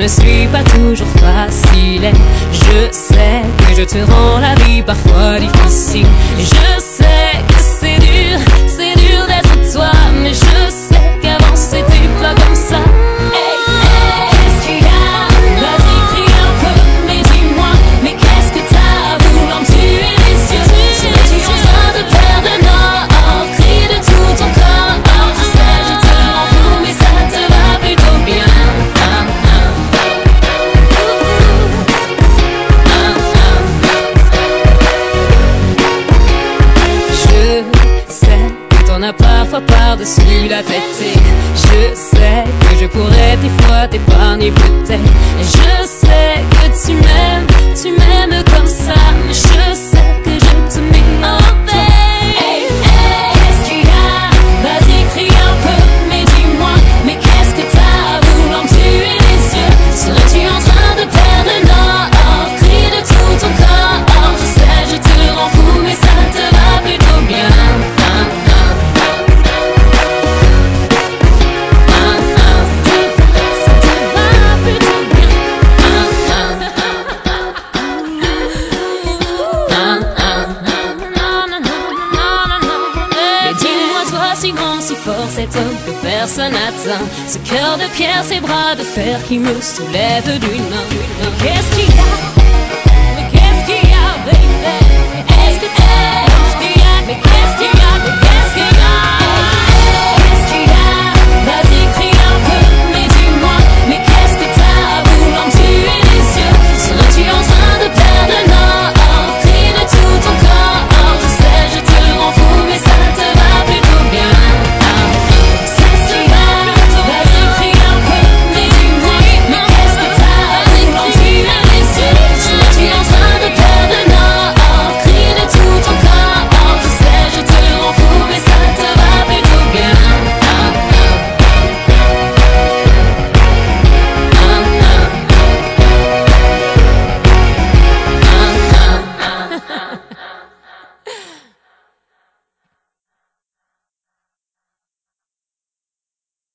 ne suis pas toujours facile. Et je sais que je te rends la vie parfois difficile. Et je sais que c'est dur d'être toi. Mais je sais qu'avant c'était pas comme ça. Hey, hey, qu'est-ce qu'il y a? Vas-y, crie un peu, mais dis-moi. Mais qu'est-ce que t'as voulant me tuer les yeux? Serais-tu en train de perdre le nord? Crie de tout ton corps. Je sais, je te rends fou, mais ça te va plutôt bien. Je sais que t'en as parfois par-dessus la tête. Et je sais que je pourrais des fois t'épargner peut-être. Et je sais que tu m'aimes comme ça. Mais je sais que je te mets en paix. Hey, hey, qu'est-ce qu'il y a? Vas-y, crie un peu, mais dis-moi. Mais qu'est-ce que t'as voulant me tuer les yeux? Serais-tu en train de perdre le nord? Crie de tout ton corps. Je sais, je te rends fou, mais ça te va plutôt bien. Mais dis-moi toi si grand, si fort, cet homme que personne n'atteint. Ce cœur de pierre, ces bras de fer qui me soulèvent d'une main. Qu'est-ce